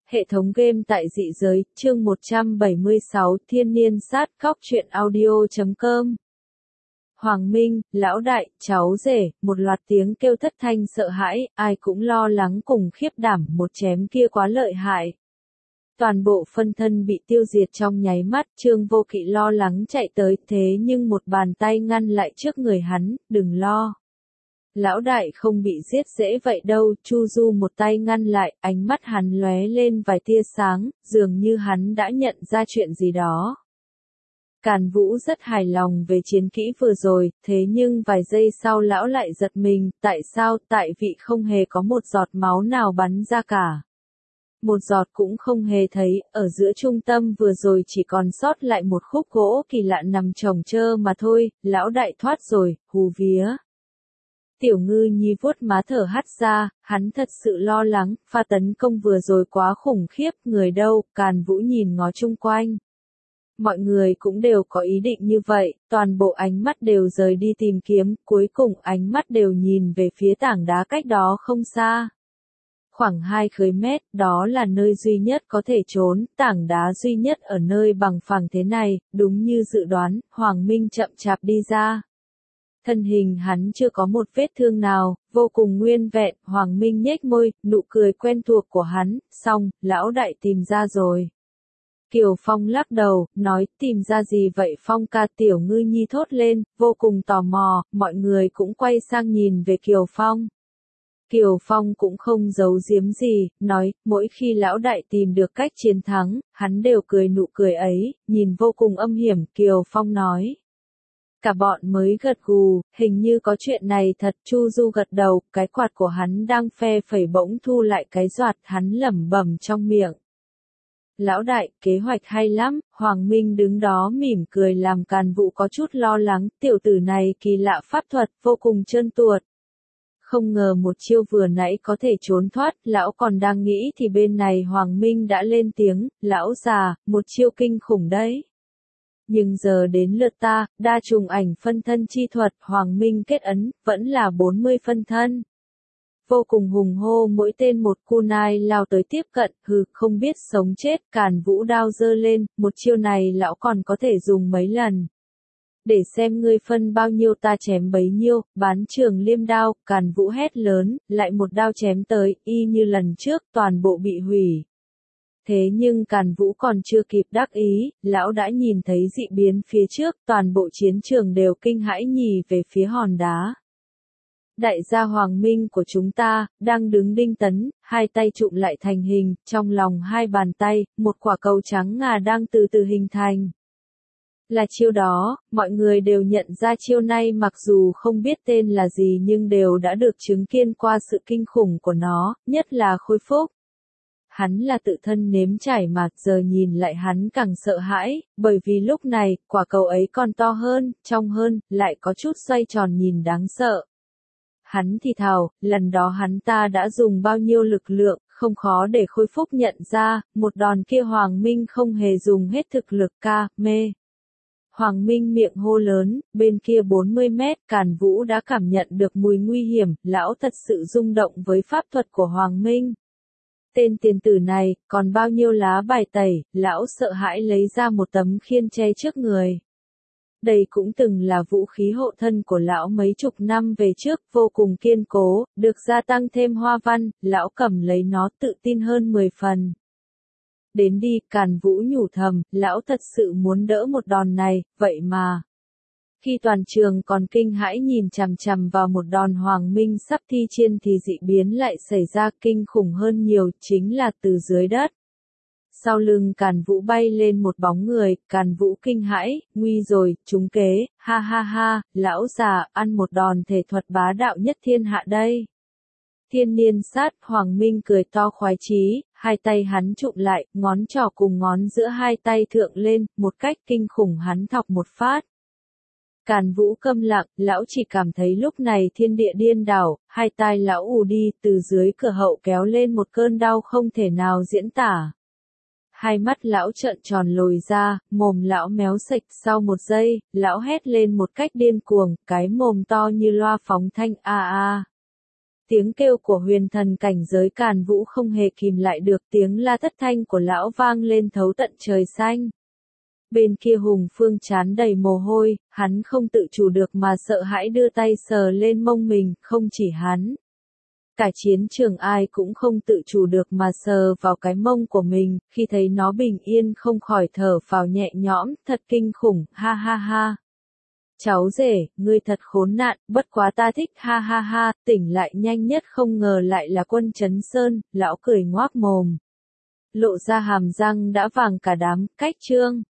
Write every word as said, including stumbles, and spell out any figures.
Hệ thống game tại dị giới, chương một trăm bảy mươi sáu, Thiên Niên Sát Cóc truyện audio chấm com. Hoàng Minh, lão đại, cháu rể, một loạt tiếng kêu thất thanh sợ hãi, ai cũng lo lắng cùng khiếp đảm, một chém kia quá lợi hại. Toàn bộ phân thân bị tiêu diệt trong nháy mắt, Trương Vô Kỵ lo lắng chạy tới, thế nhưng một bàn tay ngăn lại trước người hắn, đừng lo. Lão đại không bị giết dễ vậy đâu, Chu Du một tay ngăn lại, ánh mắt hắn lóe lên vài tia sáng, dường như hắn đã nhận ra chuyện gì đó. Càn Vũ rất hài lòng về chiến kỹ vừa rồi, thế nhưng vài giây sau lão lại giật mình, tại sao, tại vị không hề có một giọt máu nào bắn ra cả. Một giọt cũng không hề thấy, ở giữa trung tâm vừa rồi chỉ còn sót lại một khúc gỗ kỳ lạ nằm chồng chơ mà thôi, lão đại thoát rồi, hù vía. Tiểu Ngư Nhi vuốt má thở hắt ra, hắn thật sự lo lắng, pha tấn công vừa rồi quá khủng khiếp, người đâu, Càn Vũ nhìn ngó chung quanh. Mọi người cũng đều có ý định như vậy, toàn bộ ánh mắt đều rời đi tìm kiếm, cuối cùng ánh mắt đều nhìn về phía tảng đá cách đó không xa. Khoảng hai khối mét, đó là nơi duy nhất có thể trốn, tảng đá duy nhất ở nơi bằng phẳng thế này, đúng như dự đoán, Hoàng Minh chậm chạp đi ra. Thân hình hắn chưa có một vết thương nào, vô cùng nguyên vẹn, Hoàng Minh nhếch môi, nụ cười quen thuộc của hắn, xong, lão đại tìm ra rồi. Kiều Phong lắc đầu, nói, tìm ra gì vậy Phong ca? Tiểu Ngư Nhi thốt lên, vô cùng tò mò, mọi người cũng quay sang nhìn về Kiều Phong. Kiều Phong cũng không giấu giếm gì, nói, mỗi khi lão đại tìm được cách chiến thắng, hắn đều cười nụ cười ấy, nhìn vô cùng âm hiểm, Kiều Phong nói. Cả bọn mới gật gù, hình như có chuyện này thật. Chu Du gật đầu, cái quạt của hắn đang phe phẩy bỗng thu lại cái doạt, hắn lẩm bẩm trong miệng. Lão đại, kế hoạch hay lắm, Hoàng Minh đứng đó mỉm cười làm Càn Vũ có chút lo lắng, tiểu tử này kỳ lạ pháp thuật, vô cùng trơn tuột. Không ngờ một chiêu vừa nãy có thể trốn thoát, lão còn đang nghĩ thì bên này Hoàng Minh đã lên tiếng, lão già, một chiêu kinh khủng đấy. Nhưng giờ đến lượt ta, đa trùng ảnh phân thân chi thuật, Hoàng Minh kết ấn, vẫn là bốn mươi phân thân. Vô cùng hùng hô mỗi tên một kunai lao tới tiếp cận, hừ, không biết sống chết, Càn Vũ đao giơ lên, một chiêu này lão còn có thể dùng mấy lần. Để xem ngươi phân bao nhiêu ta chém bấy nhiêu, bán trường liêm đao, Càn Vũ hét lớn, lại một đao chém tới, y như lần trước, toàn bộ bị hủy. Thế nhưng Càn Vũ còn chưa kịp đắc ý, lão đã nhìn thấy dị biến phía trước, toàn bộ chiến trường đều kinh hãi nhì về phía hòn đá. Đại gia Hoàng Minh của chúng ta, đang đứng đinh tấn, hai tay trụm lại thành hình, trong lòng hai bàn tay, một quả cầu trắng ngà đang từ từ hình thành. Là chiêu đó, mọi người đều nhận ra chiêu này mặc dù không biết tên là gì nhưng đều đã được chứng kiến qua sự kinh khủng của nó, nhất là Khôi Phúc. Hắn là tự thân nếm trải mà, giờ nhìn lại hắn càng sợ hãi, bởi vì lúc này, quả cầu ấy còn to hơn, trong hơn, lại có chút xoay tròn nhìn đáng sợ. Hắn thì thào, lần đó hắn ta đã dùng bao nhiêu lực lượng, không khó để Khôi Phúc nhận ra, một đòn kia Hoàng Minh không hề dùng hết thực lực ca, mê. Hoàng Minh miệng hô lớn, bên kia bốn mươi mét, Càn Vũ đã cảm nhận được mùi nguy hiểm, lão thật sự rung động với pháp thuật của Hoàng Minh. Tên tiền tử này, còn bao nhiêu lá bài tẩy, lão sợ hãi lấy ra một tấm khiên che trước người. Đây cũng từng là vũ khí hộ thân của lão mấy chục năm về trước, vô cùng kiên cố, được gia tăng thêm hoa văn, lão cầm lấy nó tự tin hơn mười phần. Đến đi, Càn Vũ nhủ thầm, lão thật sự muốn đỡ một đòn này, vậy mà. Khi toàn trường còn kinh hãi nhìn chằm chằm vào một đòn Hoàng Minh sắp thi chiên thì dị biến lại xảy ra kinh khủng hơn nhiều, chính là từ dưới đất. Sau lưng Càn Vũ bay lên một bóng người, Càn Vũ kinh hãi, nguy rồi, trúng kế, ha ha ha, lão già, ăn một đòn thể thuật bá đạo nhất thiên hạ đây. Thiên Niên Sát, Hoàng Minh cười to khoái chí, hai tay hắn trụm lại, ngón trỏ cùng ngón giữa hai tay thượng lên, một cách kinh khủng hắn thọc một phát. Càn Vũ câm lặng, lão chỉ cảm thấy lúc này thiên địa điên đảo, hai tai lão ù đi, từ dưới cửa hậu kéo lên một cơn đau không thể nào diễn tả. Hai mắt lão trợn tròn lồi ra, mồm lão méo sạch, sau một giây, lão hét lên một cách điên cuồng, cái mồm to như loa phóng thanh a a. Tiếng kêu của huyền thần cảnh giới Càn Vũ không hề kìm lại được, tiếng la thất thanh của lão vang lên thấu tận trời xanh. Bên kia Hùng Phương trán đầy mồ hôi, hắn không tự chủ được mà sợ hãi đưa tay sờ lên mông mình, không chỉ hắn. Cả chiến trường ai cũng không tự chủ được mà sờ vào cái mông của mình, khi thấy nó bình yên không khỏi thở phào nhẹ nhõm, thật kinh khủng, ha ha ha. Cháu rể, ngươi thật khốn nạn, bất quá ta thích, ha ha ha, tỉnh lại nhanh nhất không ngờ lại là Quân Chấn Sơn, lão cười ngoác mồm. Lộ ra hàm răng đã vàng cả đám, cách trương.